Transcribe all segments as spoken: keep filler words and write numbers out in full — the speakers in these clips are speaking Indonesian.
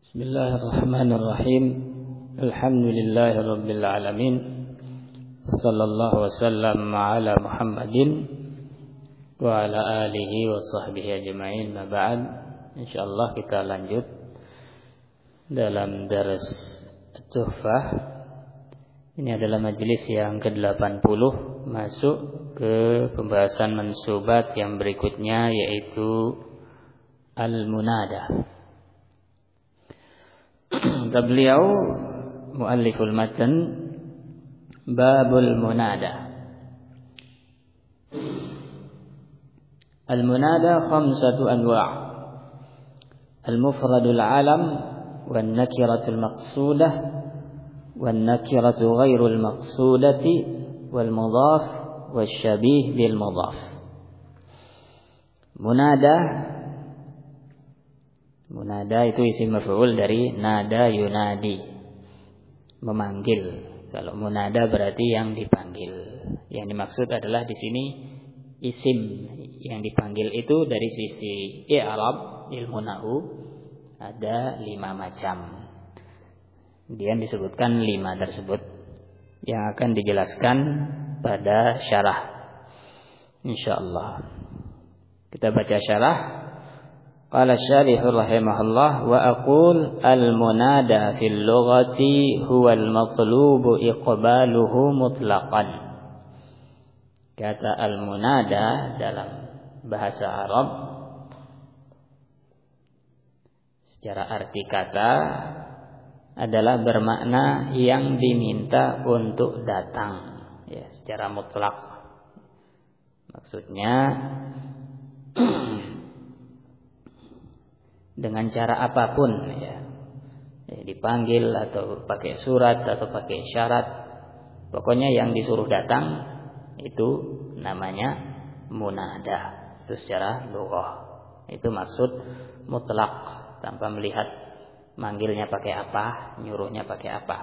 Bismillahirrahmanirrahim. Alhamdulillahirabbil alamin. Sallallahu wasallam ala Muhammadin wa ala alihi wa sahbihi ajma'in. Ma ba'd. Insyaallah kita lanjut dalam daras Tuhfah. Ini adalah majelis yang ke delapan puluh, masuk ke pembahasan mansubat yang berikutnya, yaitu al-munada. Kata beliau mualliful matan, babul munada. Al-munada khamsatu anwa'. Al-mufradul alam wan nakiratul maqsudah wan nakiratu ghairul maqsudati wal mudhaf wasyabih bil mudhaf. Munada Munada itu isim maf'ul dari nada yunadi, memanggil. Kalau munada berarti yang dipanggil. Yang dimaksud adalah di sini isim yang dipanggil itu dari sisi i'rab, ilmu nahwu ada lima macam. Dia disebutkan lima tersebut yang akan dijelaskan pada syarah, insyaallah. Kita baca syarah. Qala syarih rahimahullah, wa aqul al-munada fil lughati huwa al-matlubu iqbaluhu mutlaqan. Kata al-munada dalam bahasa Arab secara arti kata adalah bermakna yang diminta untuk datang, ya, secara mutlak. Maksudnya dengan cara apapun, ya. ya, dipanggil atau pakai surat atau pakai syarat, pokoknya yang disuruh datang itu namanya munada. Itu secara lughah, itu maksud mutlak, tanpa melihat manggilnya pakai apa, nyuruhnya pakai apa.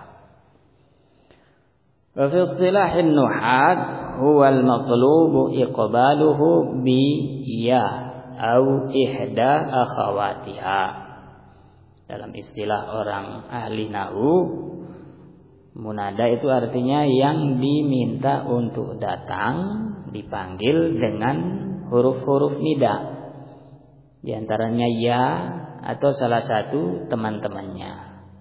Wa fi istilahin nuhat huwa al-matlubu iqbaluhu bi ya au ihda akhawatiha. Dalam istilah orang ahli nahwu, munada itu artinya yang diminta untuk datang, dipanggil dengan huruf-huruf nida, di antaranya ya atau salah satu teman-temannya.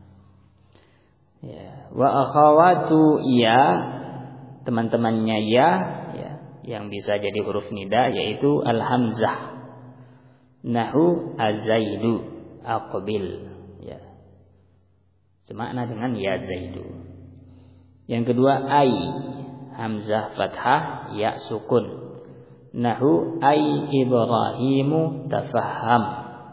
Ya, wa akhawatu ya, teman-temannya ya, ya, yang bisa jadi huruf nida yaitu al-hamzah. Nahu azaidu aqbil, ya, semakna dengan ya zaidu. Yang kedua ai, hamzah fathah ya sukun. Nahu ai ibrahimu tafaham.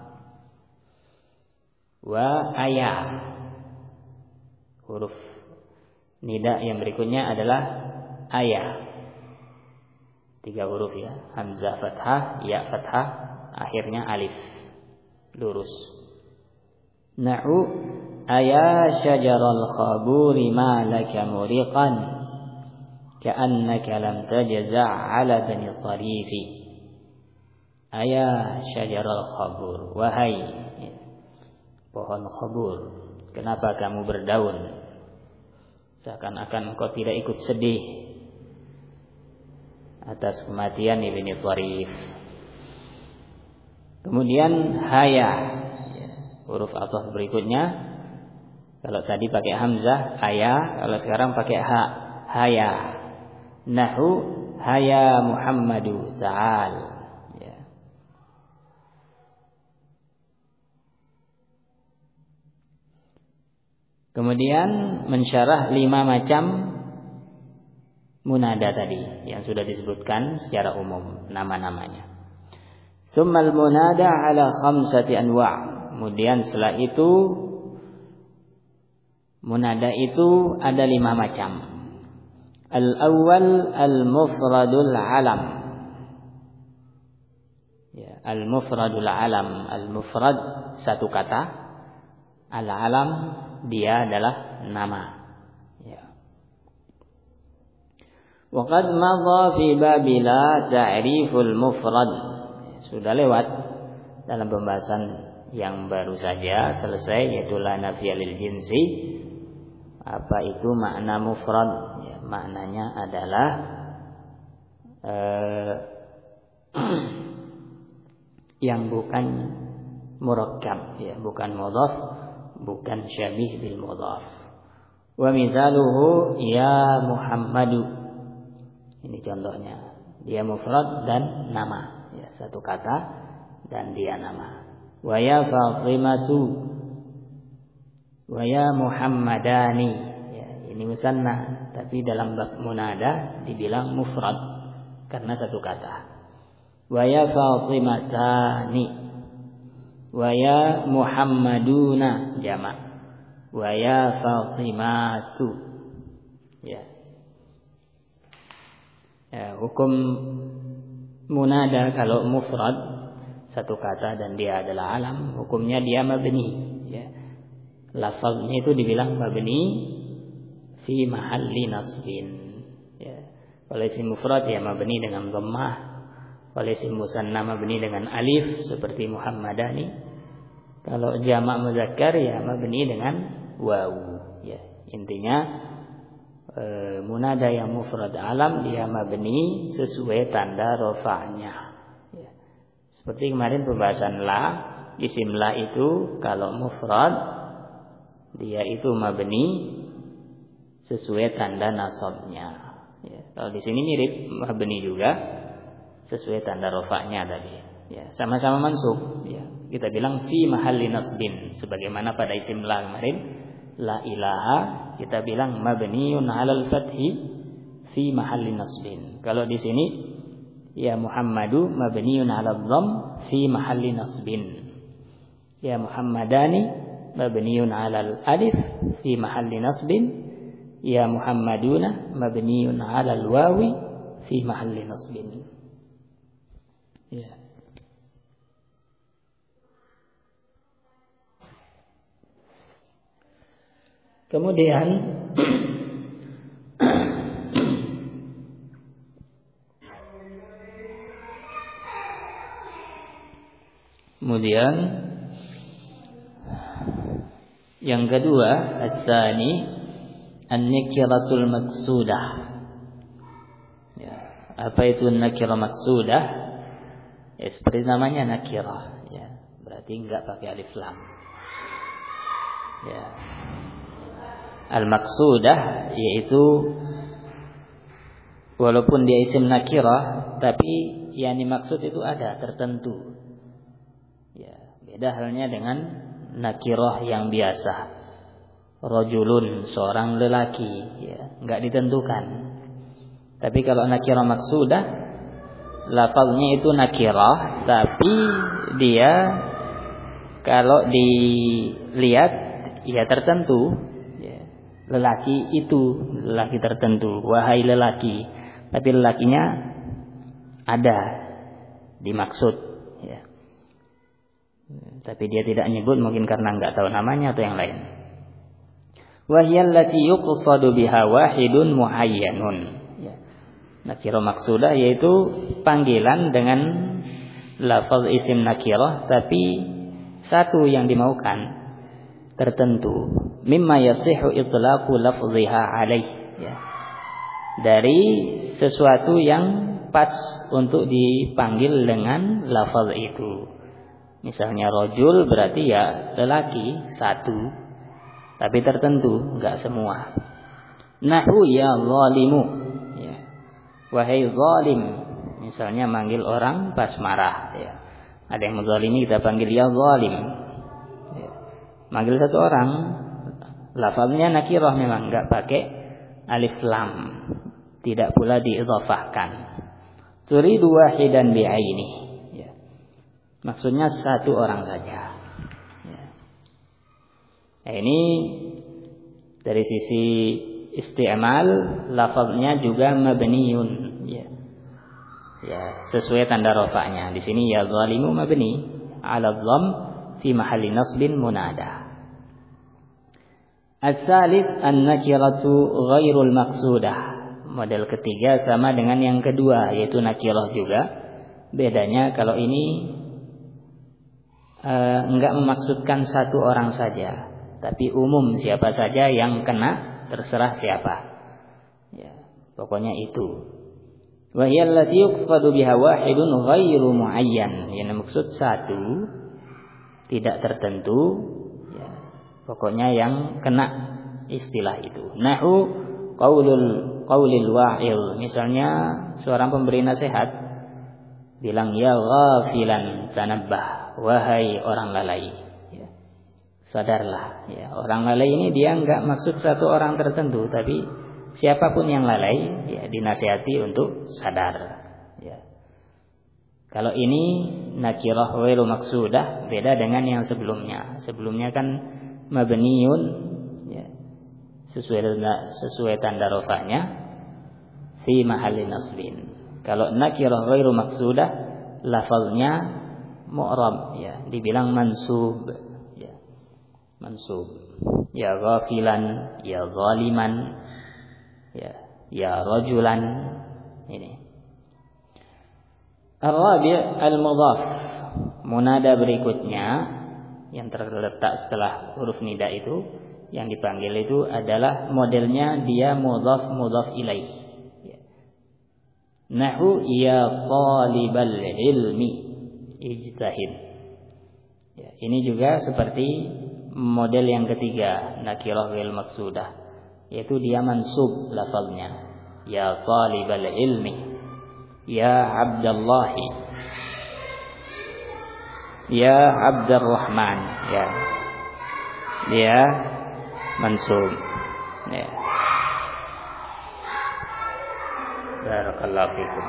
Wa aya, huruf nida yang berikutnya adalah aya, tiga huruf, ya, hamzah fathah, ya fathah, akhirnya alif lurus. Na'u aya syajaral khaburi ma laka muriqan ka'annaka lam tajza' ala bani tarifi. Aya syajaral khabur, wahai pohon khabur, kenapa kamu berdaun seakan-akan engkau tidak ikut sedih atas kematian Ibni Tarif. Kemudian haya, ya, huruf athaf berikutnya. Kalau tadi pakai hamzah aya, kalau sekarang pakai ha, haya. Nahu haya Muhammadu ta'al, ya. Kemudian mensyarah lima macam munada tadi yang sudah disebutkan secara umum nama-namanya. Tsummal munada ala khamsati anwa'. Kemudian setelah itu munada itu ada lima macam. Al-awwal al-mufradul alam. Ya, al-mufradul alam, al-mufrad satu kata, al-alam dia adalah nama. Ya. Wa qad madha fi babila ta'riful mufrad. Sudah lewat dalam pembahasan yang baru saja selesai, yaitu la nafiya lil jinsi. Apa itu makna mufrad? Ya, maknanya adalah eh, yang bukan murakkab, ya, bukan mudhaf, bukan syabih bil mudhaf. Wa misaluhu ya Muhammadu. Ini contohnya. Dia mufrad dan nama, ya, satu kata dan dia nama. Wa ya Fatimatu wa ya Muhammadani, ya, ini musanna, tapi dalam bab munada dibilang mufrad karena satu kata. Wa ya Fatimatani wa ya Muhammaduna jamak. Wa ya Fatimatu, ya. Ya, hukum munada kalau mufrad satu kata dan dia adalah alam, hukumnya dia mabni, ya. Lafaznya itu dibilang mabni fi mahalli nasbin, ya. Kalau isim mufrad ya mabni dengan dhammah, kalau isim musanna mabni dengan alif seperti Muhammadani. Kalau jamak muzakkar ya mabni dengan waw, ya. Intinya e, munada yang mufrad alam dia mabni sesuai tanda rafa'nya. Seperti kemarin pembahasan la, isim la itu kalau mufrad dia itu mabni sesuai tanda nasabnya. Ya, kalau di sini mirip mabni juga sesuai tanda rafa'nya tadi. Ya, sama-sama mansub. Ya, kita bilang fi mahalli nasbin, sebagaimana pada isim la kemarin la ilaha kita bilang mabniun 'alal fathi fi mahalli nasbin. Kalau di sini ya Muhammadu mabniun 'ala dhamm fi mahalli nasbin. Ya Muhammadani mabniun 'ala al-alif fi mahalli nasbin. Ya Muhammaduna mabniun 'ala al-wawi fi mahalli nasbin. Ya. Kemudian Kemudian yang kedua, ats-tsani an-nakiratul maqsudah. Ya, apa itu nakirah maqsudah? Ya, seperti namanya nakirah, ya. Berarti enggak pakai alif lam. Ya. Al-maqsudah yaitu walaupun dia isim nakirah tapi yang dimaksud itu ada tertentu. Beda halnya dengan nakirah yang biasa. Rajulun, seorang lelaki, ya, enggak ditentukan. Tapi kalau nakirah maksudah, lafaznya itu nakirah, tapi dia kalau dilihat ya tertentu, ya, lelaki itu lelaki tertentu, wahai lelaki, tapi lelakinya ada dimaksud. Tapi dia tidak nyebut mungkin karena enggak tahu namanya atau yang lain. Wa hiya allati yuqsadu biha wahidun muhayyanun. Ya. Nakirah maksudah yaitu panggilan dengan lafaz isim nakirah tapi satu yang dimaukan tertentu. Mimma yasihu itlaqu lafziha alaih. Ya. Dari sesuatu yang pas untuk dipanggil dengan lafaz itu. Misalnya rojul berarti ya lelaki satu, tapi tertentu, enggak semua. Nahu ya zalimu, ya. Wahai zalim, misalnya manggil orang pas marah, ya. Ada yang menzalimi kita panggil ya zalim. Ya. Manggil satu orang, lafaznya nakirah memang enggak pakai alif lam, tidak pula diidhafahkan. Turidu wahidan bi'aini. Maksudnya satu orang saja. Ya. Nah, ini dari sisi isti'mal lafaznya juga mabniun. Ya. Ya, sesuai tanda rafa'nya. Di sini ya zalimu mabni 'ala dhamm fi mahalli nasbin munada. Ats-tsalits an-nakiratu ghairul maqsudah. Model ketiga sama dengan yang kedua yaitu nakirah juga. Bedanya kalau ini uh, enggak memaksudkan satu orang saja, tapi umum siapa saja yang kena, terserah siapa. Ya, pokoknya itu. Wa hiya allati yuqsadu biha wahidun ghairu muayyan. Yang maksud satu tidak tertentu, ya, pokoknya yang kena istilah itu. Nahu qaulul qaulil wa'il. Misalnya seorang pemberi nasihat bilang, ya ghafilan tanabbah, wahai orang lalai, ya, sadarlah. Ya, orang lalai ini dia enggak maksud satu orang tertentu, tapi siapapun yang lalai, ya, dinasihati untuk sadar. Ya. Kalau ini nakirah ghairu maksudah, beda dengan yang sebelumnya. Sebelumnya kan mabniun, ya, sesuai tanda, sesuai tanda rafa'nya fi mahalli nasbin. Kalau nakirah ghairu maksudah, lafalnya mu'rab, ya, dibilang mansub, ya. Mansub. Ya ghafilan, ya zaliman, ya, ya rajulan. Ini. Ar-rabi' al-mudhaf. Munada berikutnya yang terletak setelah huruf nida itu, yang dipanggil itu adalah modelnya dia mudhaf mudhaf ilaih. Ya. Nahu ya talibal ilmi ijtahid. Ya, ini juga seperti model yang ketiga, nakirah ghairu maksudah, yaitu dia mansub lafaznya. Ya talibal ilmi, ya abdallahi, ya abdurrahman, ya, dia mansub, ya. Barakallahu fikum.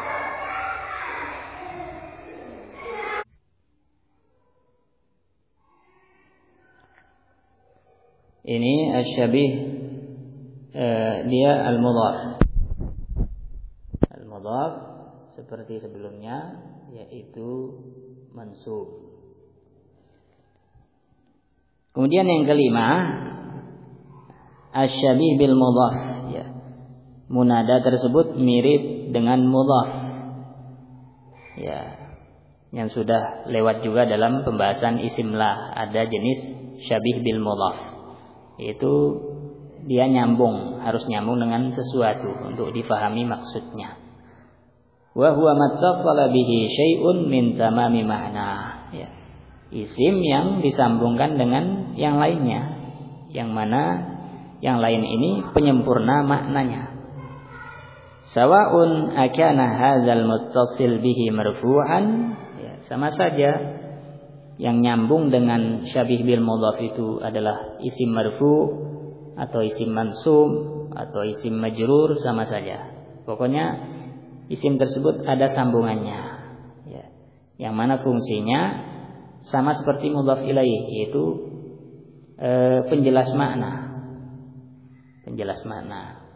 Ini asyabih, uh, dia al-mudhaf. Al-mudhaf seperti sebelumnya, yaitu mansub. Kemudian yang kelima, asyabih bil mudhaf, ya. Munada tersebut mirip dengan mudhaf, ya, yang sudah lewat juga dalam pembahasan isimlah. Ada jenis syabih bil mudhaf, yaitu dia nyambung, harus nyambung dengan sesuatu untuk difahami maksudnya. Wa huwa mattasala bihi syai'un min tamami ma'na, ya. Isim yang disambungkan dengan yang lainnya, yang mana yang lain ini penyempurna maknanya. Sawa'un akana hadzal muttasil bihi marfu'an, ya, sama saja yang nyambung dengan syabih bil mudhaf itu adalah isim marfu' atau isim mansub atau isim majrur, sama saja. Pokoknya isim tersebut ada sambungannya, ya, yang mana fungsinya sama seperti mudhaf ilaih, yaitu e, penjelas makna, penjelas makna.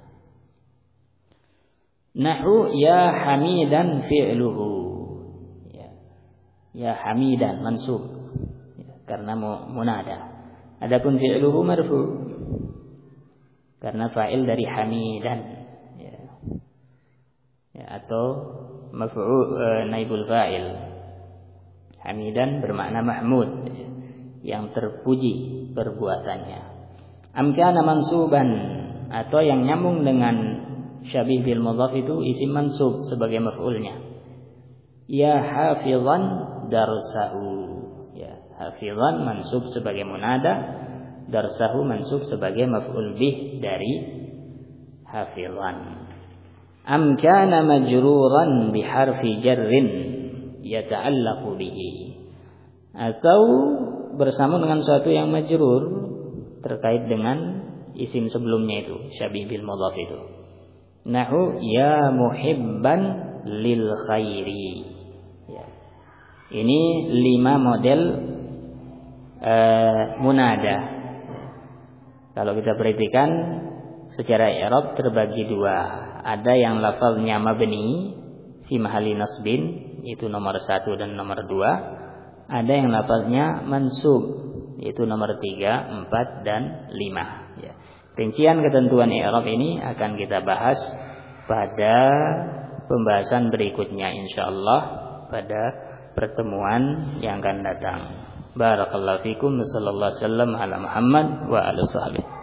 Nahu ya hamidan fi'luhu, ya, ya hamidan mansub, ya, karena munada. Adapun fi'luhu marfu karena fa'il dari hamidan, ya, ya, atau maf'ul e, naibul fa'il. Hamidan bermakna mahmud, yang terpuji perbuatannya. Amkana mansuban, atau yang nyambung dengan syabih bil mudhaf itu isim mansub sebagai maf'ulnya. Ya hafizan darsahu, ya, hafizan mansub sebagai munada, darsahu mansub sebagai maf'ul bih dari hafizan. Amkana majruran biharfi jarrin yata'allaqu bihi, atau bersama dengan suatu yang majrur terkait dengan isim sebelumnya itu, syabih bil mudhaf itu. Nahu ya muhibban lil khairi, ya. Ini lima model uh, munada. Kalau kita perhatikan secara i'rab terbagi dua. Ada yang lafalnya mabni fi mahalli nasbin, itu nomor satu dan nomor dua. Ada yang lafaznya mansub, yaitu nomor tiga, empat, dan lima. Ya. Rincian ketentuan i'rab ini akan kita bahas pada pembahasan berikutnya insyaallah pada pertemuan yang akan datang. Barakallahu fikum, sallallahu alaihi wasallam ala Muhammad wa ala sahbihi.